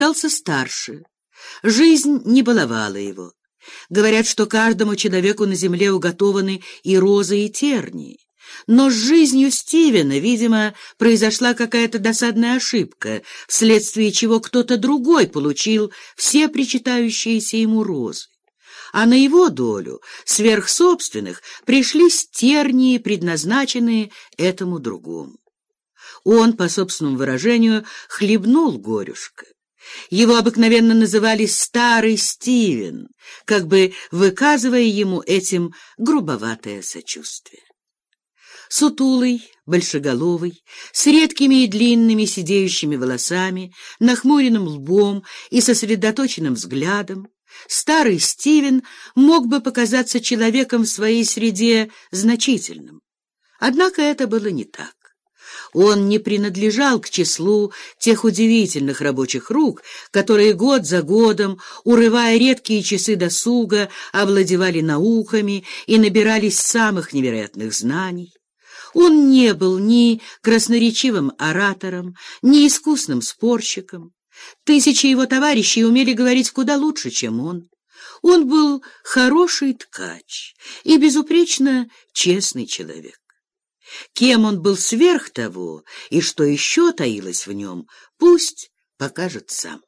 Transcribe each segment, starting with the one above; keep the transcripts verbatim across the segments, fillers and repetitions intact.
считался старше. Жизнь не баловала его. Говорят, что каждому человеку на земле уготованы и розы, и тернии. Но с жизнью Стивена, видимо, произошла какая-то досадная ошибка, вследствие чего кто-то другой получил все причитающиеся ему розы. А на его долю, сверх собственных, пришли тернии, предназначенные этому другому. Он, по собственному выражению, хлебнул горюшка. Его обыкновенно называли «старый Стивен», как бы выказывая ему этим грубоватое сочувствие. Сутулый, большеголовый, с редкими и длинными сидеющими волосами, нахмуренным лбом и сосредоточенным взглядом, старый Стивен мог бы показаться человеком в своей среде значительным. Однако это было не так. Он не принадлежал к числу тех удивительных рабочих рук, которые год за годом, урывая редкие часы досуга, овладевали науками и набирались самых невероятных знаний. Он не был ни красноречивым оратором, ни искусным спорщиком. Тысячи его товарищей умели говорить куда лучше, чем он. Он был хороший ткач и безупречно честный человек. Кем он был сверх того, и что еще таилось в нем, пусть покажет сам.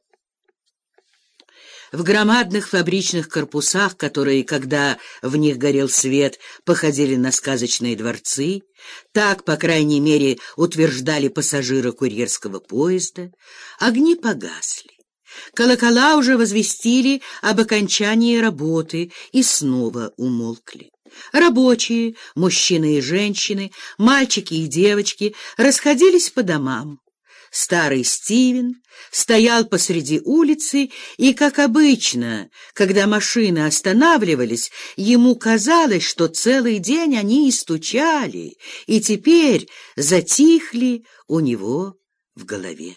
В громадных фабричных корпусах, которые, когда в них горел свет, походили на сказочные дворцы, так, по крайней мере, утверждали пассажиры курьерского поезда, огни погасли. Колокола уже возвестили об окончании работы и снова умолкли. Рабочие, мужчины и женщины, мальчики и девочки расходились по домам. Старый Стивен стоял посреди улицы, и, как обычно, когда машины останавливались, ему казалось, что целый день они и стучали, и теперь затихли у него в голове.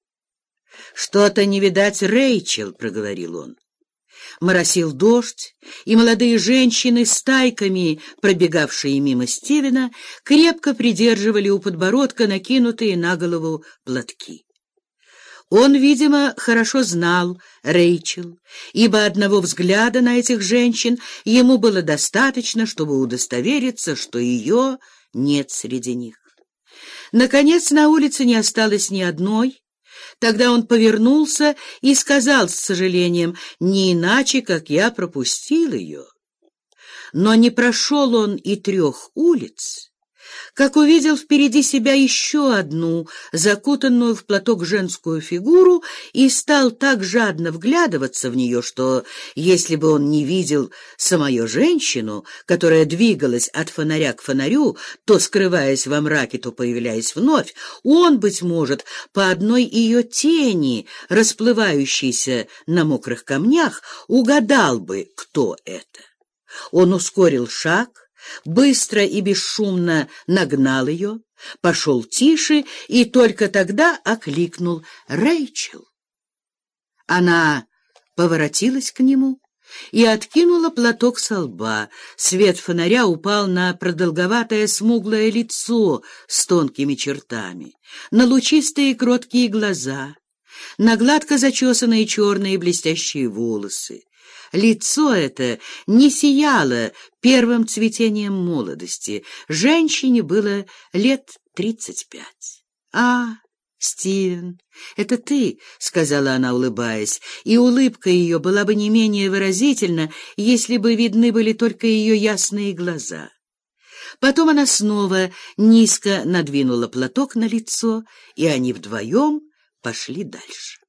«Что-то не видать Рэйчел», — проговорил он. Моросил дождь, и молодые женщины, стайками пробегавшие мимо Стивена, крепко придерживали у подбородка накинутые на голову платки. Он, видимо, хорошо знал Рэйчел, ибо одного взгляда на этих женщин ему было достаточно, чтобы удостовериться, что ее нет среди них. Наконец, на улице не осталось ни одной. Тогда он повернулся и сказал с сожалением: «Не иначе, как я пропустил ее». Но не прошел он и трех улиц, как увидел впереди себя еще одну, закутанную в платок женскую фигуру, и стал так жадно вглядываться в нее, что, если бы он не видел самую женщину, которая двигалась от фонаря к фонарю, то скрываясь во мраке, то появляясь вновь, он, быть может, по одной ее тени, расплывающейся на мокрых камнях, угадал бы, кто это. Он ускорил шаг, быстро и бесшумно нагнал ее, пошел тише и только тогда окликнул: «Рэйчел!». Она поворотилась к нему и откинула платок со лба. Свет фонаря упал на продолговатое смуглое лицо с тонкими чертами, на лучистые кроткие глаза, на гладко зачесанные черные блестящие волосы. Лицо это не сияло первым цветением молодости. Женщине было лет тридцать пять. «А, Стивен, это ты?» — сказала она, улыбаясь, и улыбка ее была бы не менее выразительна, если бы видны были только ее ясные глаза. Потом она снова низко надвинула платок на лицо, и они вдвоем пошли дальше.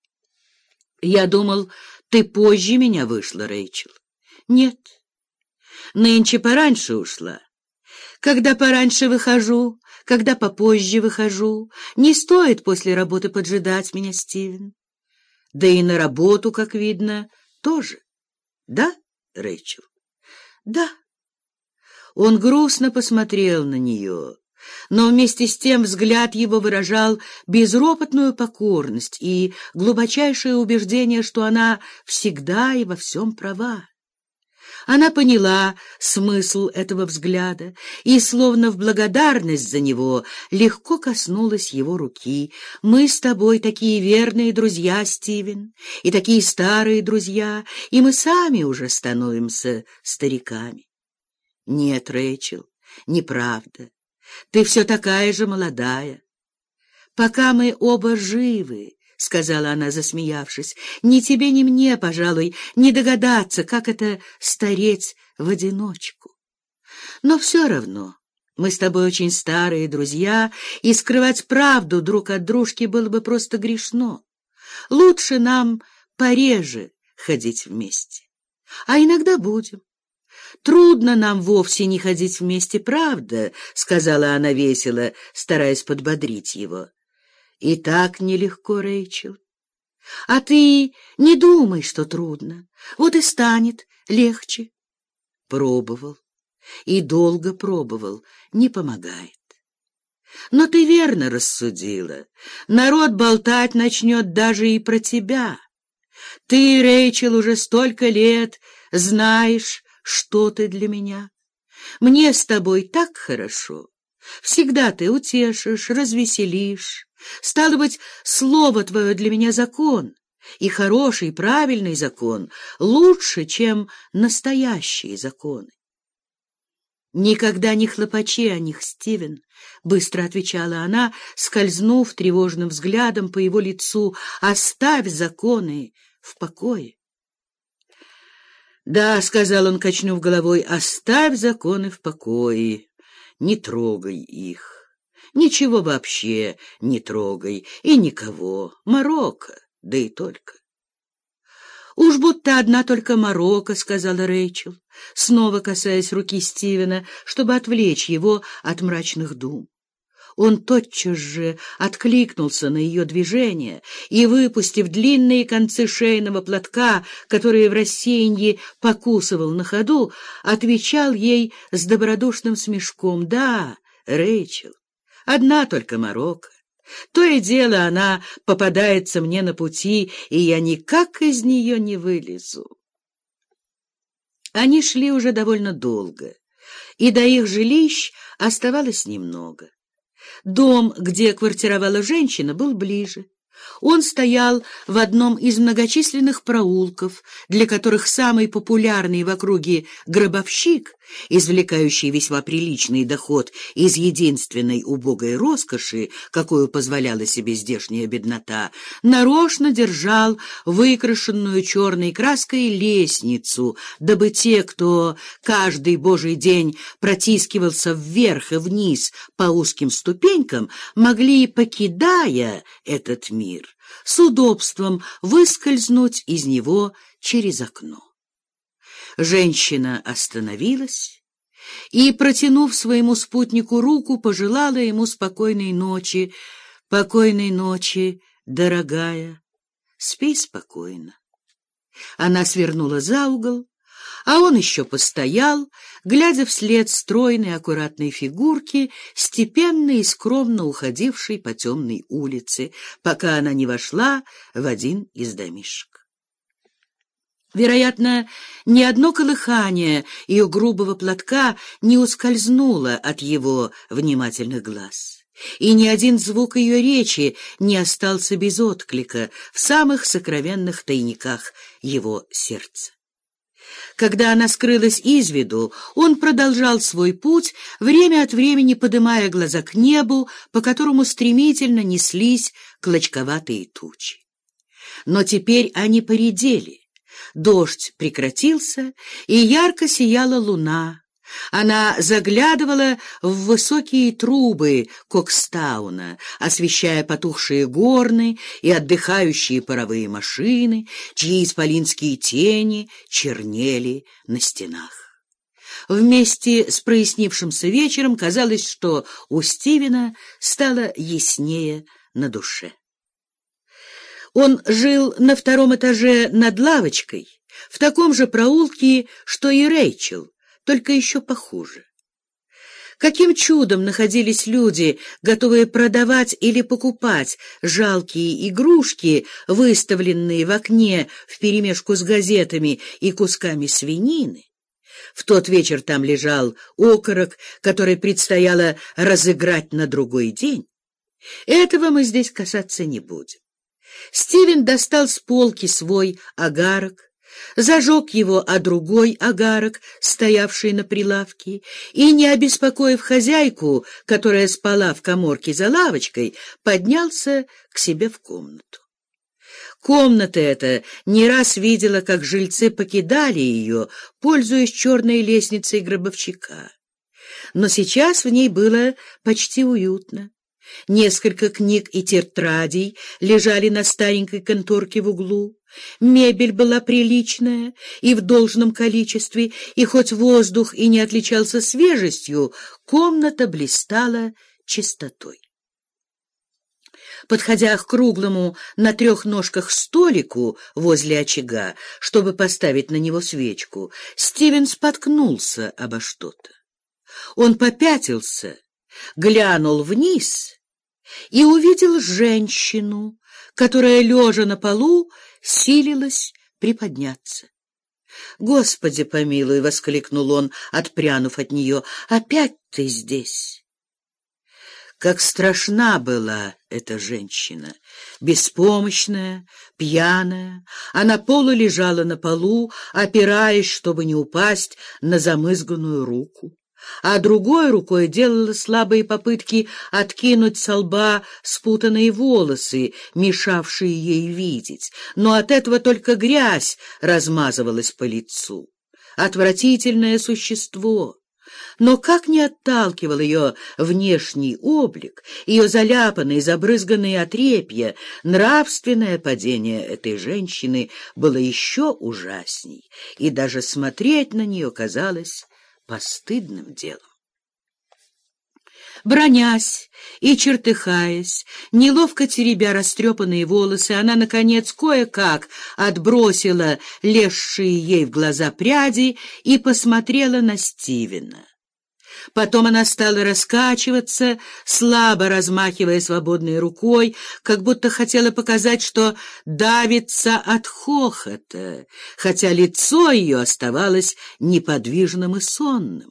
«Я думал, ты позже меня вышла, Рэйчел». «Нет, нынче пораньше ушла. Когда пораньше выхожу, когда попозже выхожу, не стоит после работы поджидать меня, Стивен. Да и на работу, как видно, тоже. Да, Рэйчел?» «Да». Он грустно посмотрел на нее, но вместе с тем взгляд его выражал безропотную покорность и глубочайшее убеждение, что она всегда и во всем права. Она поняла смысл этого взгляда и, словно в благодарность за него, легко коснулась его руки. «Мы с тобой такие верные друзья, Стивен, и такие старые друзья, и мы сами уже становимся стариками». «Нет, Рэйчел, неправда. Ты все такая же молодая. Пока мы оба живы, — сказала она, засмеявшись, — ни тебе, ни мне, пожалуй, не догадаться, как это стареть в одиночку. Но все равно мы с тобой очень старые друзья, и скрывать правду друг от дружки было бы просто грешно. Лучше нам пореже ходить вместе. А иногда будем. Трудно нам вовсе не ходить вместе, правда, — сказала она весело, стараясь подбодрить его. И так нелегко, Рэйчел. А ты не думай, что трудно. Вот и станет легче. Пробовал. И долго пробовал. Не помогает. Но ты верно рассудила. Народ болтать начнет даже и про тебя. Ты, Рэйчел, уже столько лет знаешь, что ты для меня. Мне с тобой так хорошо. Всегда ты утешишь, развеселишь. Стало быть, слово твое для меня закон, и хороший, правильный закон лучше, чем настоящие законы. «Никогда не хлопочи о них, Стивен», — быстро отвечала она, скользнув тревожным взглядом по его лицу. «Оставь законы в покое». «Да», — сказал он, качнув головой, — «оставь законы в покое, не трогай их». Ничего вообще не трогай и никого. Марокко, да и только. Уж будто одна только Марокко, — сказала Рэйчел, снова касаясь руки Стивена, чтобы отвлечь его от мрачных дум. Он тотчас же откликнулся на ее движение и, выпустив длинные концы шейного платка, которые в рассеянии покусывал на ходу, отвечал ей с добродушным смешком: «Да, Рэйчел, одна только Марокко. То и дело она попадается мне на пути, и я никак из нее не вылезу». Они шли уже довольно долго, и до их жилищ оставалось немного. Дом, где квартировала женщина, был ближе. Он стоял в одном из многочисленных проулков, для которых самый популярный в округе гробовщик, извлекающий весьма приличный доход из единственной убогой роскоши, какую позволяла себе здешняя беднота, нарочно держал выкрашенную черной краской лестницу, дабы те, кто каждый божий день протискивался вверх и вниз по узким ступенькам, могли, покидая этот мир, с удобством выскользнуть из него через окно. Женщина остановилась и, протянув своему спутнику руку, пожелала ему спокойной ночи. «Покойной ночи, дорогая, спи спокойно». Она свернула за угол, а он еще постоял, глядя вслед стройной аккуратной фигурки, степенно и скромно уходившей по темной улице, пока она не вошла в один из домишек. Вероятно, ни одно колыхание ее грубого платка не ускользнуло от его внимательных глаз, и ни один звук ее речи не остался без отклика в самых сокровенных тайниках его сердца. Когда она скрылась из виду, он продолжал свой путь, время от времени подымая глаза к небу, по которому стремительно неслись клочковатые тучи. Но теперь они поредели. Дождь прекратился, и ярко сияла луна. Она заглядывала в высокие трубы Кокстауна, освещая потухшие горны и отдыхающие паровые машины, чьи исполинские тени чернели на стенах. Вместе с прояснившимся вечером казалось, что у Стивена стало яснее на душе. Он жил на втором этаже над лавочкой, в таком же проулке, что и Рэйчел, только еще похуже. Каким чудом находились люди, готовые продавать или покупать жалкие игрушки, выставленные в окне вперемешку с газетами и кусками свинины, В тот вечер там лежал окорок, который предстояло разыграть на другой день. Этого мы здесь касаться не будем. Стивен достал с полки свой агарок, зажег его о другой агарок, стоявший на прилавке, и, не обеспокоив хозяйку, которая спала в каморке за лавочкой, поднялся к себе в комнату. Комната эта не раз видела, как жильцы покидали ее, пользуясь черной лестницей гробовщика. Но сейчас в ней было почти уютно. Несколько книг и тетрадей лежали на старенькой конторке в углу. Мебель была приличная и в должном количестве, и хоть воздух и не отличался свежестью, комната блистала чистотой. Подходя к круглому на трех ножках столику возле очага, чтобы поставить на него свечку, Стивен споткнулся обо что-то. Он попятился, глянул вниз и увидел женщину, которая, лежа на полу, силилась приподняться. «Господи помилуй!» — воскликнул он, отпрянув от нее. «Опять ты здесь!» Как страшна была эта женщина, беспомощная, пьяная. Она полу лежала на полу, опираясь, чтобы не упасть, на замызганную руку, а другой рукой делала слабые попытки откинуть со лба спутанные волосы, мешавшие ей видеть, но от этого только грязь размазывалась по лицу. Отвратительное существо! Но как не отталкивал ее внешний облик, ее заляпанные, забрызганные отрепья, нравственное падение этой женщины было еще ужасней, и даже смотреть на нее казалось постыдным делом. Бранясь и чертыхаясь, неловко теребя растрепанные волосы, она, наконец, кое-как отбросила лезшие ей в глаза пряди и посмотрела на Стивена. Потом она стала раскачиваться, слабо размахивая свободной рукой, как будто хотела показать, что давится от хохота, хотя лицо ее оставалось неподвижным и сонным.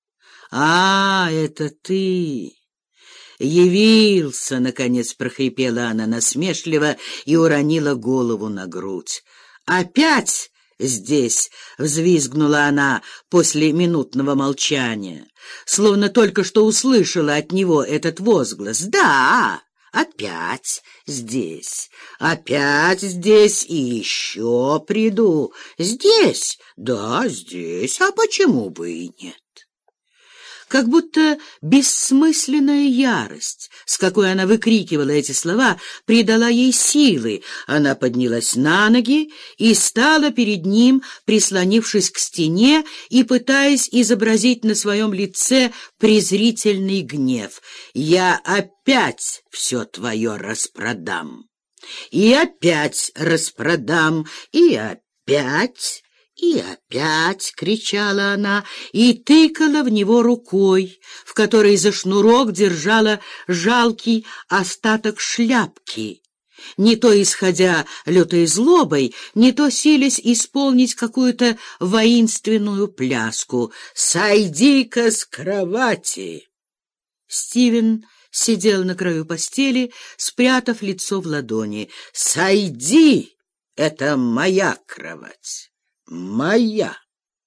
«А, это ты! Явился!» — наконец прохрипела она насмешливо и уронила голову на грудь. «Опять здесь!» — взвизгнула она после минутного молчания, словно только что услышала от него этот возглас. «Да, опять здесь, опять здесь и еще приду. Здесь, да, здесь, а почему бы и нет?» Как будто бессмысленная ярость, с какой она выкрикивала эти слова, придала ей силы. Она поднялась на ноги и стала перед ним, прислонившись к стене и пытаясь изобразить на своем лице презрительный гнев. «Я опять все твое распродам, и опять распродам, и опять...» «И опять!» — кричала она и тыкала в него рукой, в которой за шнурок держала жалкий остаток шляпки, не то исходя лютой злобой, не то силясь исполнить какую-то воинственную пляску. «Сойди-ка с кровати!» Стивен сидел на краю постели, спрятав лицо в ладони. «Сойди! Это моя кровать! Моя!»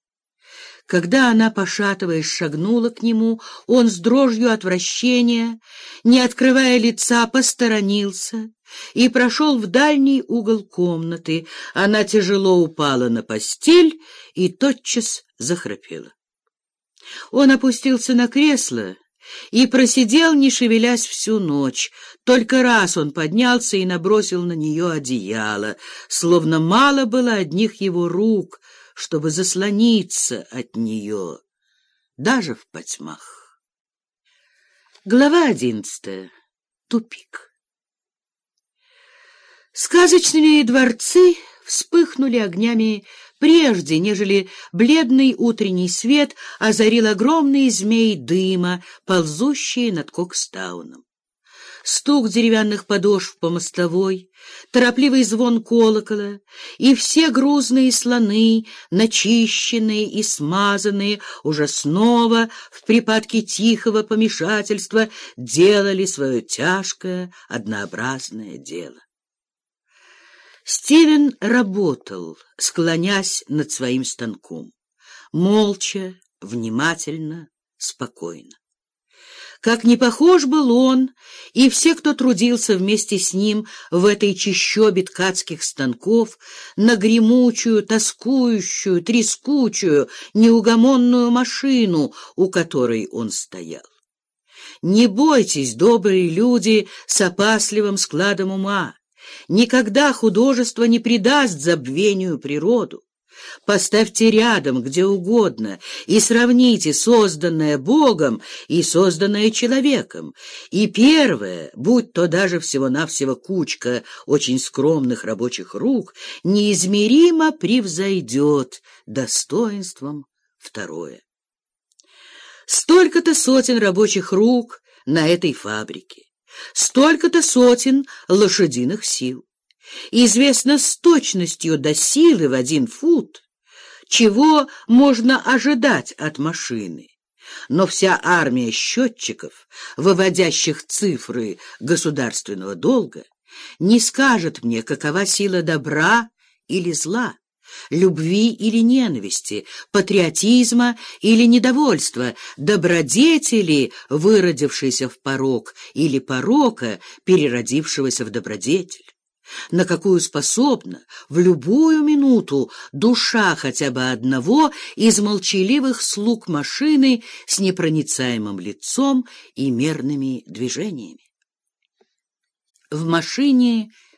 Когда она, пошатываясь, шагнула к нему, он с дрожью отвращения, не открывая лица, посторонился и прошел в дальний угол комнаты. Она тяжело упала на постель и тотчас захрапела. Он опустился на кресло и просидел, не шевелясь, всю ночь. Только раз он поднялся и набросил на нее одеяло, словно мало было одних его рук, чтобы заслониться от нее, даже в потьмах. Глава одиннадцатая. Тупик. Сказочные дворцы вспыхнули огнями прежде, нежели бледный утренний свет озарил огромные змеи дыма, ползущие над Кокстауном. Стук деревянных подошв по мостовой, торопливый звон колокола, и все грузные слоны, начищенные и смазанные, уже снова в припадке тихого помешательства делали свое тяжкое, однообразное дело. Стивен работал, склонясь над своим станком, молча, внимательно, спокойно. Как не похож был он и все, кто трудился вместе с ним в этой чащобе ткацких станков, на гремучую, тоскующую, трескучую, неугомонную машину, у которой он стоял. Не бойтесь, добрые люди, с опасливым складом ума. Никогда художество не предаст забвению природу. Поставьте рядом, где угодно, и сравните созданное Богом и созданное человеком, и первое, будь то даже всего-навсего кучка очень скромных рабочих рук, неизмеримо превзойдет достоинством второе. Столько-то сотен рабочих рук на этой фабрике, столько-то сотен лошадиных сил. Известно с точностью до силы в один фут, чего можно ожидать от машины. Но вся армия счетчиков, выводящих цифры государственного долга, не скажет мне, какова сила добра или зла, любви или ненависти, патриотизма или недовольства, добродетели, выродившейся в порок, или порока, переродившегося в добродетель. На какую способна в любую минуту душа хотя бы одного из молчаливых слуг машины с непроницаемым лицом и мерными движениями. В машине